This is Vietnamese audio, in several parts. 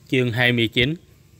Chương 29.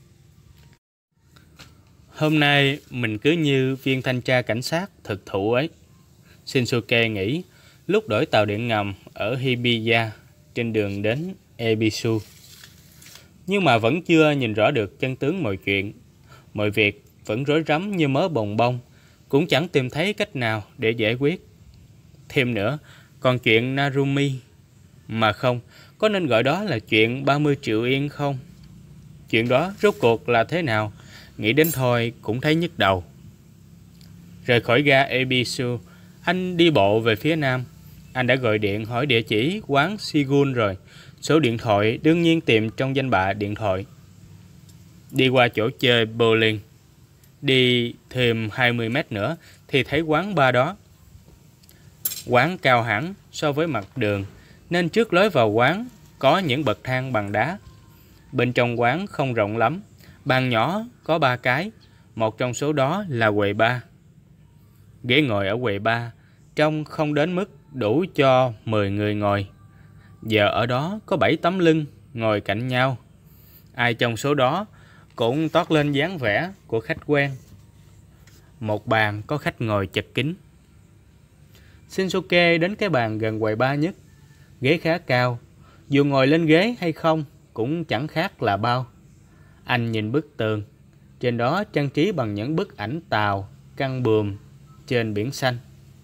Hôm nay mình cứ như viên thanh tra cảnh sát thực thụ ấy, Shinsuke nghĩ lúc đổi tàu điện ngầm ở Hibiya trên đường đến Ebisu. Nhưng mà vẫn chưa nhìn rõ được chân tướng mọi chuyện. Mọi việc vẫn rối rắm như mớ bồng bông, cũng chẳng tìm thấy cách nào để giải quyết. Thêm nữa, còn chuyện Narumi, mà không, có nên gọi đó là chuyện 30 triệu yên không? Chuyện đó rốt cuộc là thế nào? Nghĩ đến thôi cũng thấy nhức đầu. Rời khỏi ga Ebisu, anh đi bộ về phía nam. Anh đã gọi điện hỏi địa chỉ quán Shigun rồi. Số điện thoại đương nhiên tìm trong danh bạ điện thoại. Đi qua chỗ chơi bowling. Đi thêm 20 mét nữa thì thấy quán bar đó. Quán cao hẳn so với mặt đường, nên trước lối vào quán có những bậc thang bằng đá. Bên trong quán không rộng lắm, bàn nhỏ có 3 cái, một trong số đó là quầy bar. Ghế ngồi ở quầy bar trông không đến mức đủ cho 10 người ngồi. Giờ ở đó có 7 tấm lưng ngồi cạnh nhau. Ai trong số đó cũng toát lên dáng vẻ của khách quen. Một bàn có khách ngồi chật kín. Shinsuke đến cái bàn gần quầy bar nhất. Ghế khá cao, dù ngồi lên ghế hay không cũng chẳng khác là bao. Anh nhìn bức tường, trên đó trang trí bằng những bức ảnh tàu căng buồm trên biển xanh.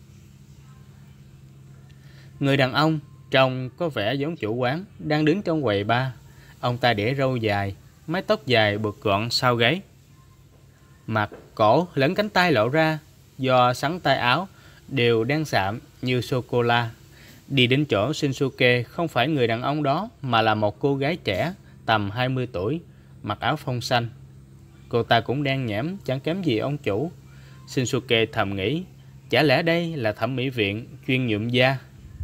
Người đàn ông trông có vẻ giống chủ quán đang đứng trong quầy bar. Ông ta để râu dài, mái tóc dài buộc gọn sau gáy. Mặt, cổ lẫn cánh tay lộ ra do sắn tay áo đều đen sạm như sô-cô-la. Đi đến chỗ Shinsuke không phải người đàn ông đó mà là một cô gái trẻ tầm 20 tuổi, mặc áo phông xanh. Cô ta cũng đen nhẽm chẳng kém gì ông chủ. Shinsuke thầm nghĩ, chả lẽ đây là thẩm mỹ viện chuyên nhuộm da?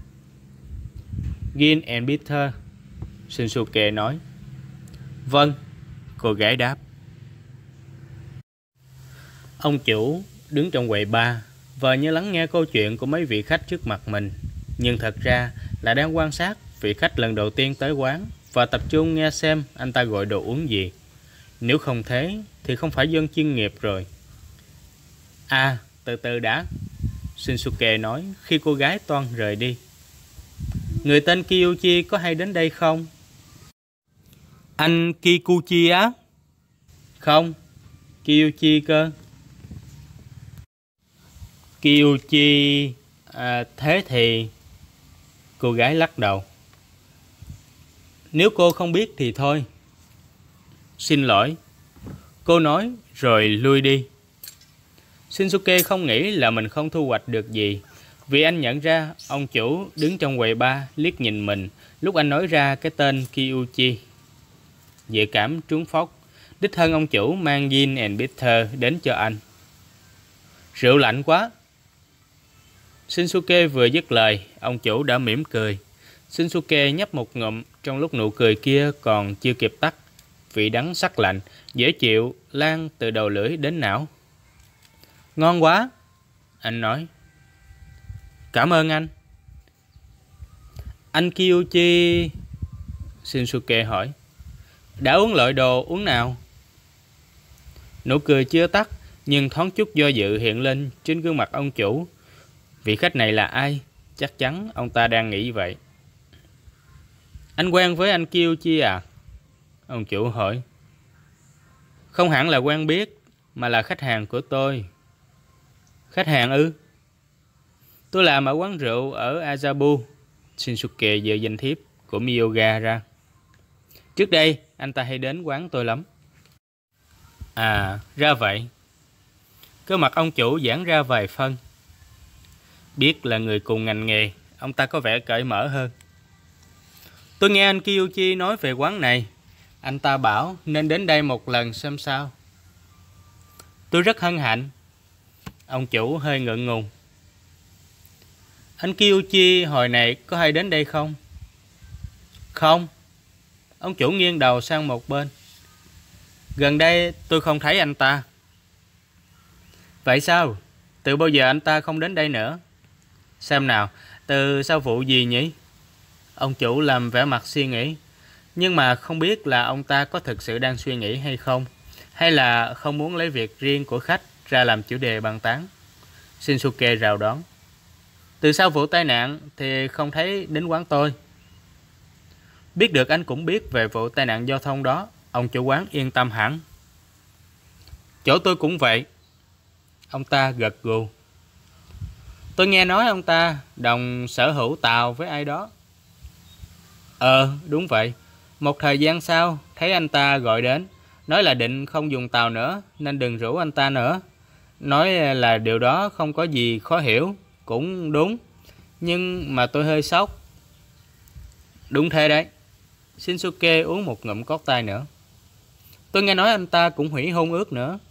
Gin and Bitter, Shinsuke nói. Vâng, cô gái đáp. Ông chủ đứng trong quầy bar vờ như lắng nghe câu chuyện của mấy vị khách trước mặt mình, nhưng thật ra là đang quan sát vị khách lần đầu tiên tới quán và tập trung nghe xem anh ta gọi đồ uống gì. Nếu không thế thì không phải dân chuyên nghiệp rồi. À, từ từ đã, Shinsuke nói khi cô gái toan rời đi. Người tên Kiyuchi có hay đến đây không? Anh Kikuchi á? Không, Kiyuchi cơ. Kiyuchi... thế thì... Cô gái lắc đầu. Nếu cô không biết thì thôi. Xin lỗi, cô nói rồi lui đi. Shinsuke không nghĩ là mình không thu hoạch được gì, vì anh nhận ra ông chủ đứng trong quầy bar liếc nhìn mình lúc anh nói ra cái tên Kiyuchi. Dự cảm trúng phốc, đích thân ông chủ mang gin and bitter đến cho anh. Rượu lạnh quá. Shinsuke vừa dứt lời, ông chủ đã mỉm cười. Shinsuke nhấp một ngụm trong lúc nụ cười kia còn chưa kịp tắt. Vị đắng sắc lạnh, dễ chịu, lan từ đầu lưỡi đến não. Ngon quá, anh nói. Cảm ơn anh. Anh Kiyuchi... Shinsuke hỏi. Đã uống loại đồ uống nào? Nụ cười chưa tắt, nhưng thoáng chút do dự hiện lên trên gương mặt ông chủ. Vị khách này là ai? Chắc chắn ông ta đang nghĩ vậy. Anh quen với anh Kiyuchi à? Ông chủ hỏi. Không hẳn là quen biết, mà là khách hàng của tôi. Khách hàng ư? Tôi làm ở quán rượu ở Azabu. Shinsuke giơ danh thiếp của Miyoga ra. Trước đây, anh ta hay đến quán tôi lắm. À, ra vậy. Cơ mặt ông chủ giãn ra vài phân. Biết là người cùng ngành nghề, ông ta có vẻ cởi mở hơn. Tôi nghe anh Kiyuchi nói về quán này. Anh ta bảo nên đến đây một lần xem sao. Tôi rất hân hạnh. Ông chủ hơi ngượng ngùng. Anh Kiyuchi hồi này có hay đến đây không? Không. Ông chủ nghiêng đầu sang một bên. Gần đây tôi không thấy anh ta. Vậy sao? Từ bao giờ anh ta không đến đây nữa? Xem nào, từ sau vụ gì nhỉ? Ông chủ làm vẻ mặt suy nghĩ. Nhưng mà không biết là ông ta có thực sự đang suy nghĩ hay không, hay là không muốn lấy việc riêng của khách ra làm chủ đề bàn tán. Shinsuke rào đón. Từ sau vụ tai nạn thì không thấy đến quán tôi. Biết được anh cũng biết về vụ tai nạn giao thông đó, ông chủ quán yên tâm hẳn. Chỗ tôi cũng vậy. Ông ta gật gù. Tôi nghe nói ông ta đồng sở hữu tàu với ai đó. Đúng vậy. Một thời gian sau, thấy anh ta gọi đến, nói là định không dùng tàu nữa, nên đừng rủ anh ta nữa. Nói là điều đó không có gì khó hiểu, cũng đúng. Nhưng mà tôi hơi sốc. Đúng thế đấy. Shinsuke uống một ngụm cốc tay nữa. Tôi nghe nói anh ta cũng hủy hôn ước nữa.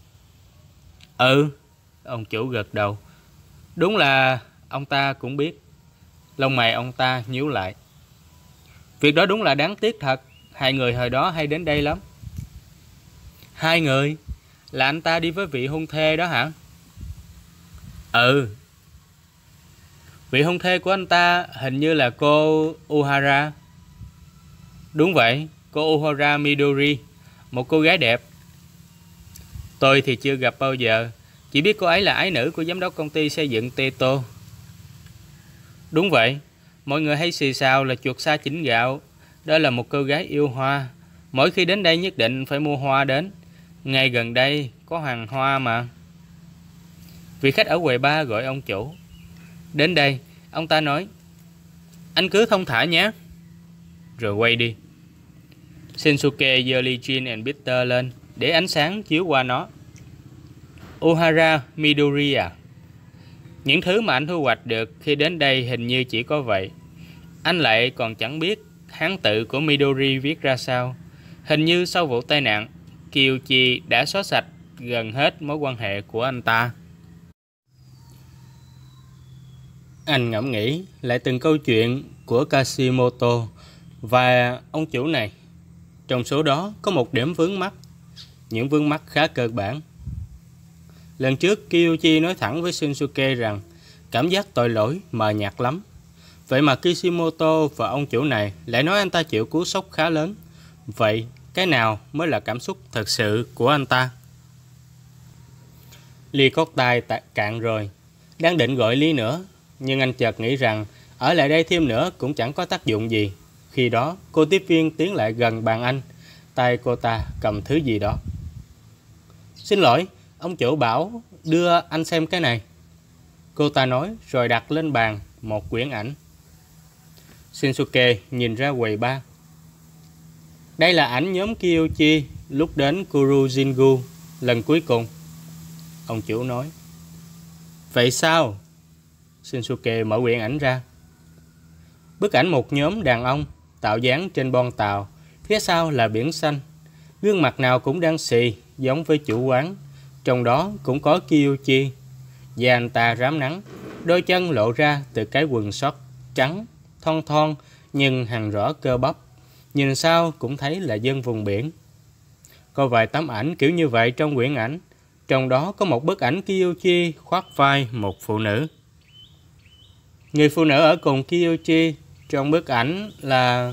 Ông chủ gật đầu. Đúng là ông ta cũng biết. Lông mày ông ta nhíu lại. Việc đó đúng là đáng tiếc thật. Hai người hồi đó hay đến đây lắm. Hai người? Là anh ta đi với vị hôn thê đó hả? Vị hôn thê của anh ta hình như là cô Uhara. Đúng vậy, cô Uhara Midori, một cô gái đẹp. Tôi thì chưa gặp bao giờ, chỉ biết cô ấy là ái nữ của giám đốc công ty xây dựng Teto. Đúng vậy, mọi người hay xì xào là chuột sa chỉnh gạo. Đó là một cô gái yêu hoa. Mỗi khi đến đây nhất định phải mua hoa đến. Ngay gần đây có hàng hoa mà. Vị khách ở quầy bar gọi ông chủ. Đến đây, ông ta nói, anh cứ thông thả nhé. Rồi quay đi. Shinsuke giơ ly gin and bitter lên để ánh sáng chiếu qua nó. Ohara Midori à? Những thứ mà anh thu hoạch được khi đến đây hình như chỉ có vậy. Anh lại còn chẳng biết hán tự của Midori viết ra sao. Hình như sau vụ tai nạn, Kyuchi đã xóa sạch gần hết mối quan hệ của anh ta. Anh ngẫm nghĩ lại từng câu chuyện của Kashimoto và ông chủ này. Trong số đó có một điểm vướng mắc. Những vướng mắc khá cơ bản. Lần trước Kyuchi nói thẳng với Shinsuke rằng cảm giác tội lỗi mờ nhạt lắm. Vậy mà Kishimoto và ông chủ này lại nói anh ta chịu cú sốc khá lớn. Vậy cái nào mới là cảm xúc thật sự của anh ta? Ly cốc tai cạn rồi. Đang định gọi ly nữa, nhưng anh chợt nghĩ rằng ở lại đây thêm nữa cũng chẳng có tác dụng gì. Khi đó cô tiếp viên tiến lại gần bàn anh. Tay cô ta cầm thứ gì đó. Xin lỗi, ông chủ bảo đưa anh xem cái này. Cô ta nói rồi đặt lên bàn một quyển ảnh. Shinsuke nhìn ra quầy bar. Đây là ảnh nhóm Kyuchi lúc đến Kurujingu lần cuối cùng. Ông chủ nói. Vậy sao? Shinsuke mở quyển ảnh ra. Bức ảnh một nhóm đàn ông tạo dáng trên bon tàu. Phía sau là biển xanh. Gương mặt nào cũng đang xì giống với chủ quán. Trong đó cũng có Kyuchi. Da anh ta rám nắng. Đôi chân lộ ra từ cái quần sót trắng, thon thon nhưng hằn rõ cơ bắp. Nhìn sao cũng thấy là dân vùng biển. Có vài tấm ảnh kiểu như vậy trong quyển ảnh. Trong đó có một bức ảnh Kyuchi khoác vai một phụ nữ. Người phụ nữ ở cùng Kyuchi trong bức ảnh là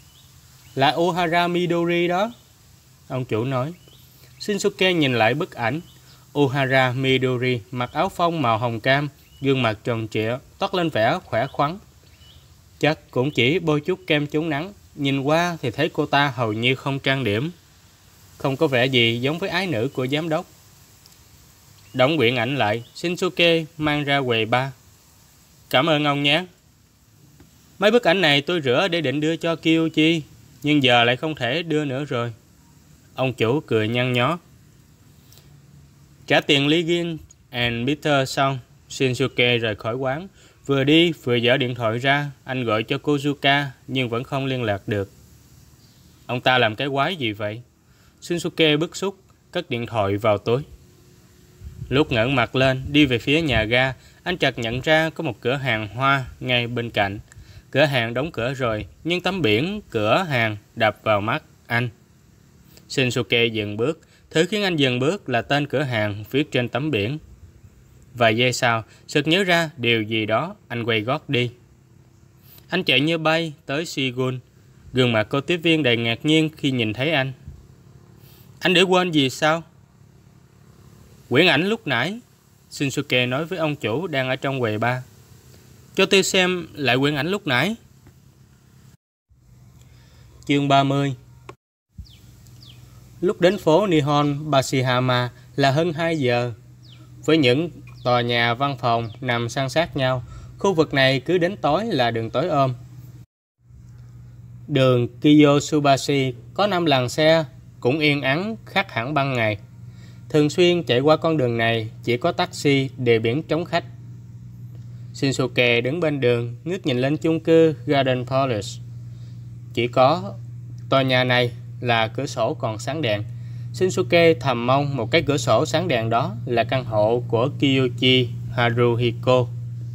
Ohara Midori đó. Ông chủ nói. Shinsuke nhìn lại bức ảnh. Ohara Midori mặc áo phông màu hồng cam, gương mặt tròn trịa, toát lên vẻ khỏe khoắn. Chắc cũng chỉ bôi chút kem chống nắng. Nhìn qua thì thấy cô ta hầu như không trang điểm. Không có vẻ gì giống với ái nữ của giám đốc. Đóng quyển ảnh lại, Shinsuke mang ra quầy bar. Cảm ơn ông nhé. Mấy bức ảnh này tôi rửa để định đưa cho Kyuchi, nhưng giờ lại không thể đưa nữa rồi. Ông chủ cười nhăn nhó. Trả tiền ly gin and bitter xong, Shinsuke rời khỏi quán. Vừa đi vừa giở điện thoại ra. Anh gọi cho Kozuka nhưng vẫn không liên lạc được. Ông ta làm cái quái gì vậy? Shinsuke bức xúc, cất điện thoại vào túi. Lúc ngẩng mặt lên đi về phía nhà ga, anh chợt nhận ra có một cửa hàng hoa ngay bên cạnh. Cửa hàng đóng cửa rồi, nhưng tấm biển cửa hàng đập vào mắt anh. Shinsuke dừng bước. Thứ khiến anh dừng bước là tên cửa hàng viết trên tấm biển. Vài giây sau, sực nhớ ra điều gì đó, anh quay gót đi. Anh chạy như bay tới Shigun. Gương mặt cô tiếp viên đầy ngạc nhiên khi nhìn thấy anh. Anh để quên gì sao? Quyển ảnh lúc nãy, Shinsuke nói với ông chủ đang ở trong quầy bar. Cho tôi xem lại quyển ảnh lúc nãy. Chương 30. Lúc đến phố Nihon Bashihama là hơn 2 giờ. Với những tòa nhà văn phòng nằm san sát nhau, khu vực này cứ đến tối là đường tối om. Đường Kiyosubashi có 5 làn xe, cũng yên ắng khác hẳn ban ngày. Thường xuyên chạy qua con đường này chỉ có taxi đề biển trống khách. Shinsuke đứng bên đường, ngước nhìn lên chung cư Garden Palace. Chỉ có tòa nhà này là cửa sổ còn sáng đèn. Shinsuke thầm mong một cái cửa sổ sáng đèn đó là căn hộ của Kyuchi Haruhiko.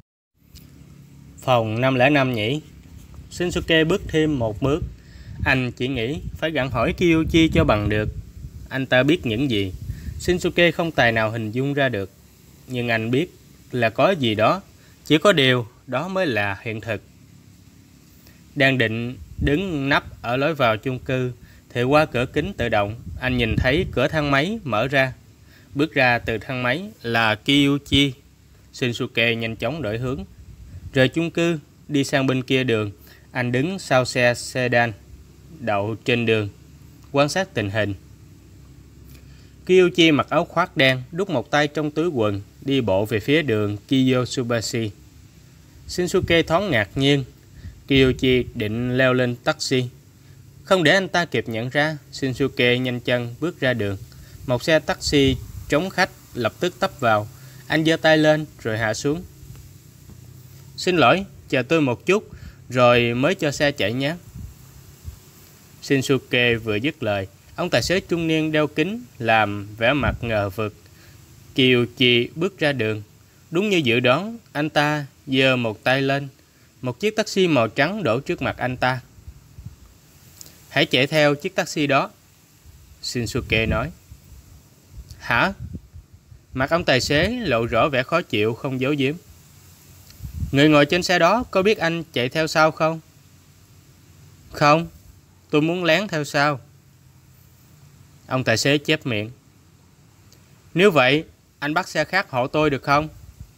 Phòng 505 nhỉ? Shinsuke bước thêm một bước. Anh chỉ nghĩ phải gặng hỏi Kyuchi cho bằng được. Anh ta biết những gì? Shinsuke không tài nào hình dung ra được. Nhưng anh biết là có gì đó. Chỉ có điều đó mới là hiện thực. Đang định đứng nấp ở lối vào chung cư thì qua cửa kính tự động, anh nhìn thấy cửa thang máy mở ra. Bước ra từ thang máy là Kyuchi. Shinsuke nhanh chóng đổi hướng, rời chung cư, đi sang bên kia đường. Anh đứng sau xe sedan đậu trên đường, quan sát tình hình. Kyuchi mặc áo khoác đen, đút một tay trong túi quần, đi bộ về phía đường Kiyosubashi. Shinsuke thoáng ngạc nhiên. Kyuchi định leo lên taxi. Không để anh ta kịp nhận ra, Shinsuke nhanh chân bước ra đường. Một xe taxi trống khách lập tức tấp vào. Anh giơ tay lên rồi hạ xuống. Xin lỗi, chờ tôi một chút rồi mới cho xe chạy nhé. Shinsuke vừa dứt lời, ông tài xế trung niên đeo kính làm vẻ mặt ngờ vực. Kyuchi bước ra đường. Đúng như dự đoán, anh ta giơ một tay lên. Một chiếc taxi màu trắng đổ trước mặt anh ta. Hãy chạy theo chiếc taxi đó, Shinsuke nói. Hả? Mặt ông tài xế lộ rõ vẻ khó chịu không giấu giếm. Người ngồi trên xe đó có biết anh chạy theo sau không? Không, tôi muốn lén theo sau. Ông tài xế chép miệng. Nếu vậy, anh bắt xe khác hộ tôi được không?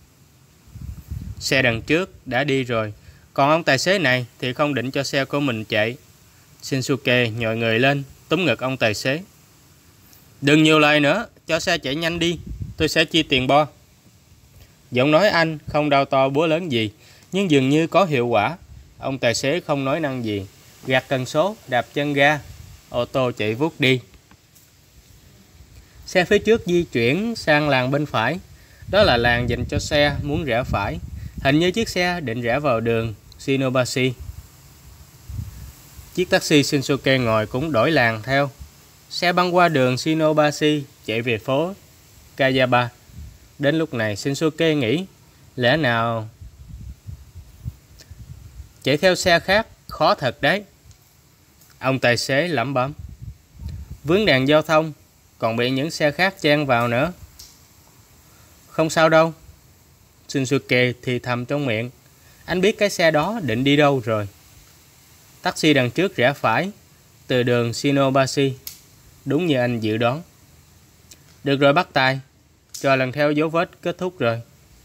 Xe đằng trước đã đi rồi, còn ông tài xế này thì không định cho xe của mình chạy. Shinsuke nhồi người lên, túm ngực ông tài xế. Đừng nhiều lời nữa, cho xe chạy nhanh đi, tôi sẽ chi tiền bo. Giọng nói anh không đau to búa lớn gì, nhưng dường như có hiệu quả. Ông tài xế không nói năng gì, gạt cần số, đạp chân ga. Ô tô chạy vút đi. Xe phía trước di chuyển sang làn bên phải. Đó là làn dành cho xe muốn rẽ phải. Hình như chiếc xe định rẽ vào đường Shinobashi. Chiếc taxi Shinsuke ngồi cũng đổi làn theo. Xe băng qua đường Shinobashi chạy về phố Kayaba. Đến lúc này Shinsuke nghĩ, lẽ nào chạy theo xe khác khó thật đấy. Ông tài xế lẩm bẩm. Vướng đèn giao thông, còn bị những xe khác chen vào nữa. Không sao đâu, Shinsuke thì thầm trong miệng. Anh biết cái xe đó định đi đâu rồi. Taxi đằng trước rẽ phải từ đường Shinobashi, đúng như anh dự đoán. Được rồi bác tài, trò lần theo dấu vết kết thúc rồi.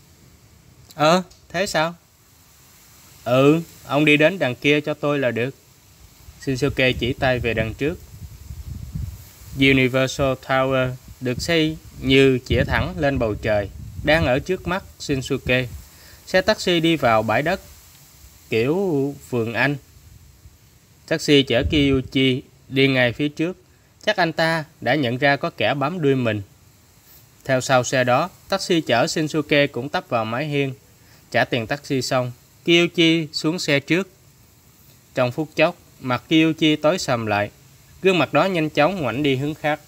Thế sao? Ông đi đến đằng kia cho tôi là được. Shinsuke chỉ tay về đằng trước. Universal Tower được xây như chĩa thẳng lên bầu trời, đang ở trước mắt Shinsuke. Xe taxi đi vào bãi đất kiểu vườn Anh. Taxi chở Kyuchi đi ngay phía trước. Chắc anh ta đã nhận ra có kẻ bám đuôi mình. Theo sau xe đó, taxi chở Shinsuke cũng tấp vào mái hiên. Trả tiền taxi xong, Kyuchi xuống xe trước. Trong phút chốc, mặt Kyuchi tối sầm lại. Gương mặt đó nhanh chóng ngoảnh đi hướng khác.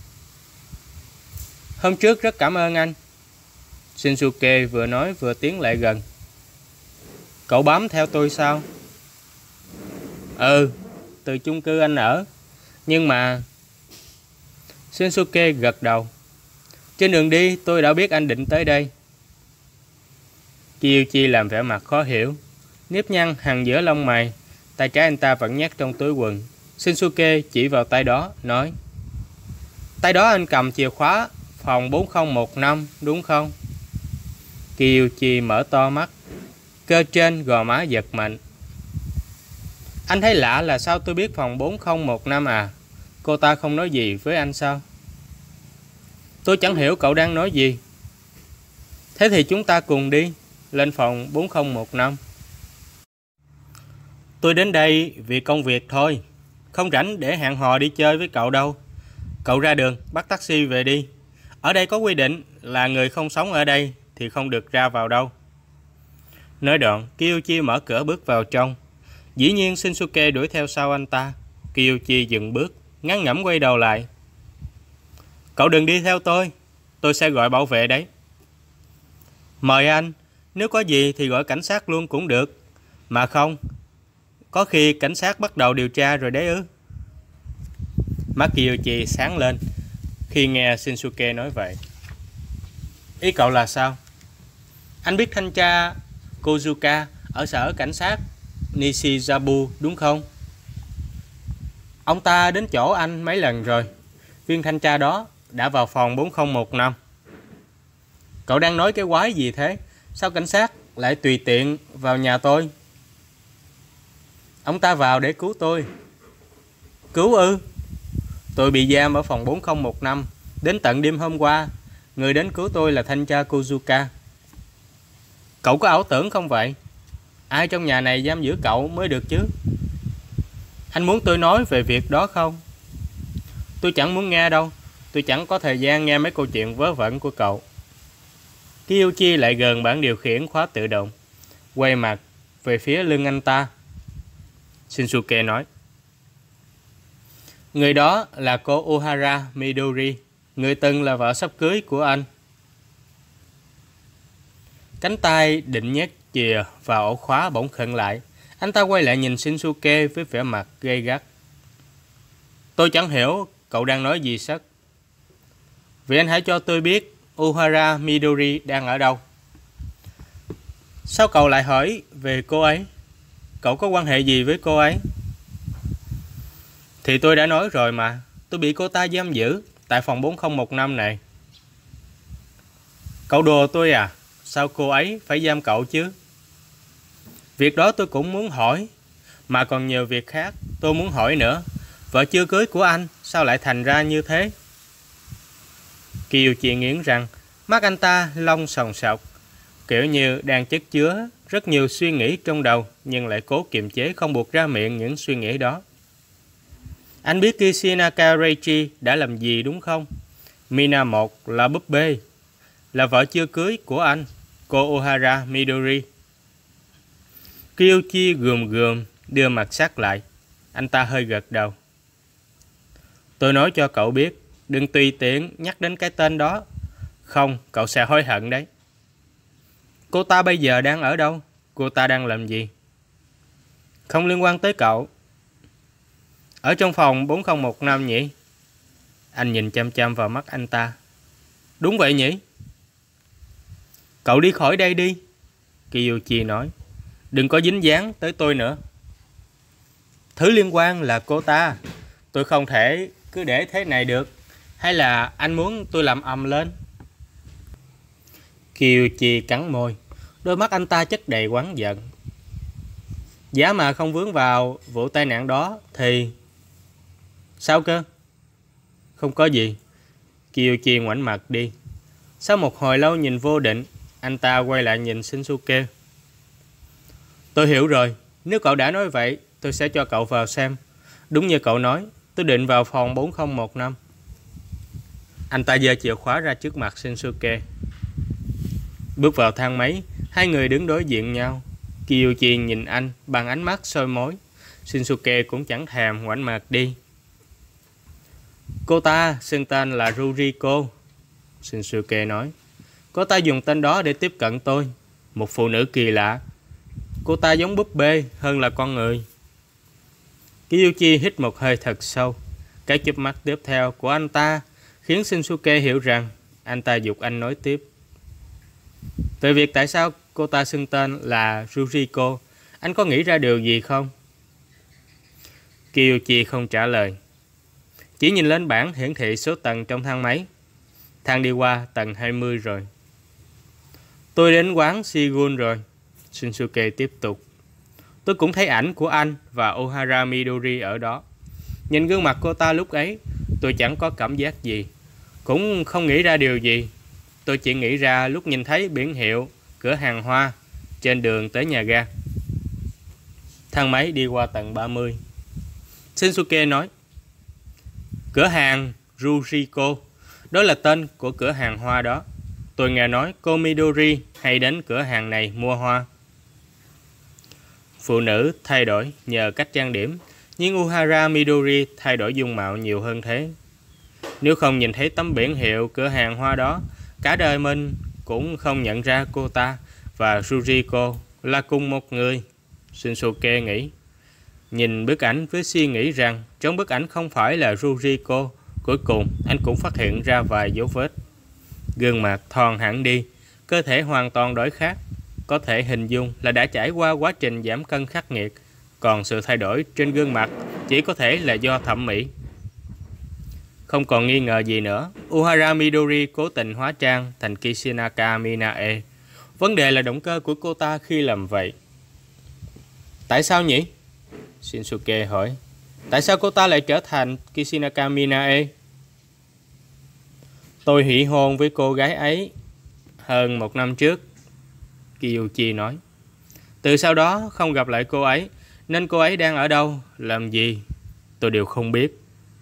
Hôm trước rất cảm ơn anh, Shinsuke vừa nói vừa tiến lại gần. Cậu bám theo tôi sao? Từ chung cư anh ở. Nhưng mà... Shinsuke gật đầu. Trên đường đi tôi đã biết anh định tới đây. Kyuchi làm vẻ mặt khó hiểu, nếp nhăn hằn giữa lông mày. tay trái anh ta vẫn nhét trong túi quần. Shinsuke chỉ vào tay đó, nói: tay đó anh cầm chìa khóa phòng 4015 đúng không? Kiyuchi mở to mắt, cơ trên gò má giật mạnh. Anh thấy lạ là sao tôi biết phòng 4015 à? Cô ta không nói gì với anh sao? Tôi chẳng hiểu cậu đang nói gì. Thế thì chúng ta cùng đi lên phòng 4015. Tôi đến đây vì công việc thôi, không rảnh để hẹn hò đi chơi với cậu đâu. Cậu ra đường bắt taxi về đi. Ở đây có quy định là người không sống ở đây thì không được ra vào đâu. Nói đoạn, Kiyuchi mở cửa bước vào trong. Dĩ nhiên Shinsuke đuổi theo sau anh ta. Kiyuchi dừng bước, ngán ngẩm quay đầu lại. Cậu đừng đi theo tôi sẽ gọi bảo vệ đấy. Mời anh, nếu có gì thì gọi cảnh sát luôn cũng được. Mà không, có khi cảnh sát bắt đầu điều tra rồi đấy ư? Mắt Kiyuchi sáng lên khi nghe Shinsuke nói vậy. Ý cậu là sao? Anh biết thanh tra Kozuka ở sở cảnh sát Nishizabu đúng không? Ông ta đến chỗ anh mấy lần rồi. Viên thanh tra đó đã vào phòng 4015. Cậu đang nói cái quái gì thế? Sao cảnh sát lại tùy tiện vào nhà tôi? Ông ta vào để cứu tôi. Cứu ư? Tôi bị giam ở phòng 4015 đến tận đêm hôm qua. Người đến cứu tôi là thanh tra Kozuka. Cậu có ảo tưởng không vậy? Ai trong nhà này giam giữ cậu mới được chứ? Anh muốn tôi nói về việc đó không? Tôi chẳng muốn nghe đâu. Tôi chẳng có thời gian nghe mấy câu chuyện vớ vẩn của cậu. Kiyuchi lại gần bảng điều khiển khóa tự động, quay mặt về phía lưng anh ta. Shinsuke nói: người đó là cô Ohara Midori, người từng là vợ sắp cưới của anh. Cánh tay định nhét chìa vào ổ khóa bỗng khựng lại. Anh ta quay lại nhìn Shinsuke với vẻ mặt gay gắt. Tôi chẳng hiểu cậu đang nói gì Sắc. Vì anh hãy cho tôi biết Ohara Midori đang ở đâu. Sao cậu lại hỏi về cô ấy? Cậu có quan hệ gì với cô ấy? Thì tôi đã nói rồi mà. Tôi bị cô ta giam giữ tại phòng 4015 này. Cậu đùa tôi à? Sao cô ấy phải giam cậu chứ? Việc đó tôi cũng muốn hỏi. Mà còn nhiều việc khác tôi muốn hỏi nữa. Vợ chưa cưới của anh sao lại thành ra như thế? Kiyuchi nghiến răng, mắt anh ta long sòng sọc, kiểu như đang chất chứa rất nhiều suy nghĩ trong đầu nhưng lại cố kiềm chế không buộc ra miệng những suy nghĩ đó. Anh biết Kishinaka Reichi đã làm gì đúng không? Mina 1 là búp bê, là vợ chưa cưới của anh, cô Ohara Midori. Kiyuchi gườm gườm đưa mặt sát lại. Anh ta hơi gật đầu. Tôi nói cho cậu biết, đừng tùy tiện nhắc đến cái tên đó. Không, cậu sẽ hối hận đấy. Cô ta bây giờ đang ở đâu? Cô ta đang làm gì? Không liên quan tới cậu. Ở trong phòng 4015 nhỉ? Anh nhìn chăm chăm vào mắt anh ta. Đúng vậy nhỉ? Cậu đi khỏi đây đi, Kiyuchi nói. Đừng có dính dáng tới tôi nữa. Thứ liên quan là cô ta. Tôi không thể cứ để thế này được. Hay là anh muốn tôi làm ầm lên? Kiyuchi cắn môi. Đôi mắt anh ta chất đầy oán giận. Giá mà không vướng vào vụ tai nạn đó thì... Sao cơ? Không có gì. Kiyuchi ngoảnh mặt đi. Sau một hồi lâu nhìn vô định, anh ta quay lại nhìn Shinsuke. Tôi hiểu rồi. Nếu cậu đã nói vậy, tôi sẽ cho cậu vào xem. Đúng như cậu nói, tôi định vào phòng 4015. Anh ta giơ chìa khóa ra trước mặt Shinsuke. Bước vào thang máy, hai người đứng đối diện nhau. Kiyuchi nhìn anh bằng ánh mắt soi mói. Shinsuke cũng chẳng thèm ngoảnh mặt đi. Cô ta xưng tên là Ruriko, Shinsuke nói. Cô ta dùng tên đó để tiếp cận tôi. Một phụ nữ kỳ lạ. Cô ta giống búp bê hơn là con người. Kiyuchi hít một hơi thật sâu. Cái chớp mắt tiếp theo của anh ta khiến Shinsuke hiểu rằng anh ta giục anh nói tiếp. Về việc tại sao cô ta xưng tên là Ruriko, anh có nghĩ ra điều gì không? Kiyoshi không trả lời, chỉ nhìn lên bảng hiển thị số tầng trong thang máy. Thang đi qua tầng 20 rồi. Tôi đến quán Shigun rồi. Shinsuke tiếp tục. Tôi cũng thấy ảnh của anh và Ohara Midori ở đó. Nhìn gương mặt cô ta lúc ấy, tôi chẳng có cảm giác gì, cũng không nghĩ ra điều gì. Tôi chỉ nghĩ ra lúc nhìn thấy biển hiệu cửa hàng hoa trên đường tới nhà ga. Thang máy đi qua tầng 30. Shinsuke nói, cửa hàng Ruriko, đó là tên của cửa hàng hoa đó. Tôi nghe nói cô Midori hay đến cửa hàng này mua hoa. Phụ nữ thay đổi nhờ cách trang điểm, nhưng Ohara Midori thay đổi dung mạo nhiều hơn thế. Nếu không nhìn thấy tấm biển hiệu cửa hàng hoa đó, cả đời mình cũng không nhận ra cô ta và Ruriko là cùng một người. Shinsuke nghĩ. Nhìn bức ảnh với suy nghĩ rằng trong bức ảnh không phải là Ruriko. Cuối cùng anh cũng phát hiện ra vài dấu vết. Gương mặt thon hẳn đi, cơ thể hoàn toàn đổi khác. Có thể hình dung là đã trải qua quá trình giảm cân khắc nghiệt. Còn sự thay đổi trên gương mặt chỉ có thể là do thẩm mỹ. Không còn nghi ngờ gì nữa, Ohara Midori cố tình hóa trang thành Kishinaka Minae. Vấn đề là động cơ của cô ta khi làm vậy. Tại sao nhỉ? Shinsuke hỏi. Tại sao cô ta lại trở thành Kishinaka Minae? Tôi hỷ hôn với cô gái ấy hơn 1 năm trước, Kiyoshi nói. Từ sau đó không gặp lại cô ấy, nên cô ấy đang ở đâu, làm gì, tôi đều không biết.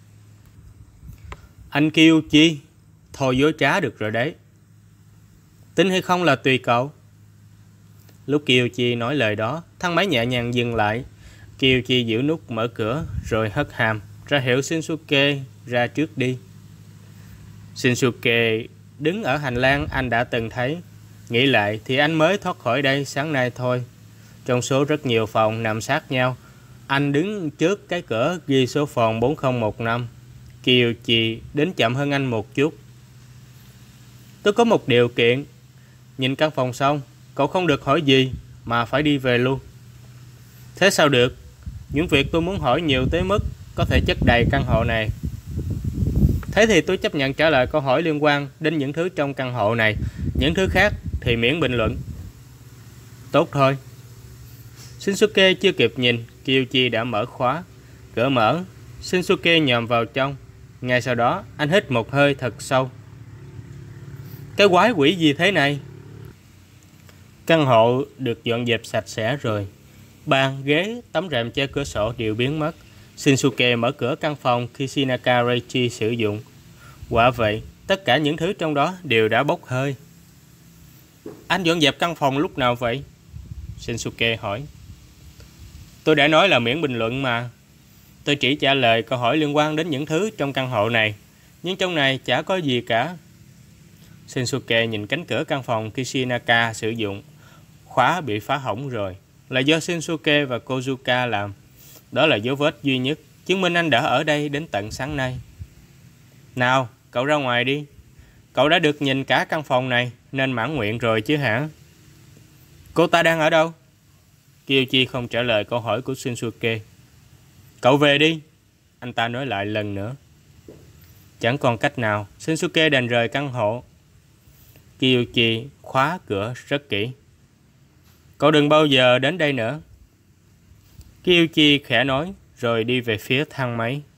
Anh Kiyoshi, thôi dối trá được rồi đấy. Tin hay không là tùy cậu. Lúc Kiyoshi nói lời đó, thang máy nhẹ nhàng dừng lại. Kiyoshi giữ nút mở cửa rồi hất hàm ra hiệu Shinsuke ra trước đi. Shinsuke đứng ở hành lang anh đã từng thấy. Nghĩ lại thì anh mới thoát khỏi đây sáng nay thôi. Trong số rất nhiều phòng nằm sát nhau, anh đứng trước cái cửa ghi số phòng 4015. Kiyoshi đến chậm hơn anh một chút. Tôi có một điều kiện. Nhìn căn phòng xong, cậu không được hỏi gì mà phải đi về luôn. Thế sao được? Những việc tôi muốn hỏi nhiều tới mức có thể chất đầy căn hộ này. Thế thì tôi chấp nhận trả lời câu hỏi liên quan đến những thứ trong căn hộ này. Những thứ khác thì miễn bình luận. Tốt thôi. Shinsuke chưa kịp nhìn, Kiyoshi đã mở khóa. Cửa mở, Shinsuke nhòm vào trong. Ngay sau đó, anh hít một hơi thật sâu. Cái quái quỷ gì thế này? Căn hộ được dọn dẹp sạch sẽ rồi. Bàn, ghế, tấm rèm che cửa sổ đều biến mất. Shinsuke mở cửa căn phòng Kishinaka Reichi sử dụng. Quả vậy, tất cả những thứ trong đó đều đã bốc hơi. Anh dọn dẹp căn phòng lúc nào vậy? Shinsuke hỏi. Tôi đã nói là miễn bình luận mà. Tôi chỉ trả lời câu hỏi liên quan đến những thứ trong căn hộ này. Nhưng trong này chả có gì cả. Shinsuke nhìn cánh cửa căn phòng Kishinaka sử dụng. Khóa bị phá hỏng rồi. Là do Shinsuke và Kozuka làm. Đó là dấu vết duy nhất chứng minh anh đã ở đây đến tận sáng nay. Nào, cậu ra ngoài đi. Cậu đã được nhìn cả căn phòng này nên mãn nguyện rồi chứ hả? Cô ta đang ở đâu? Kiyoshi không trả lời câu hỏi của Shinsuke. Cậu về đi, anh ta nói lại lần nữa. Chẳng còn cách nào, Shinsuke đành rời căn hộ. Kiyoshi khóa cửa rất kỹ. Cậu đừng bao giờ đến đây nữa, Kiyoshi khẽ nói rồi đi về phía thang máy.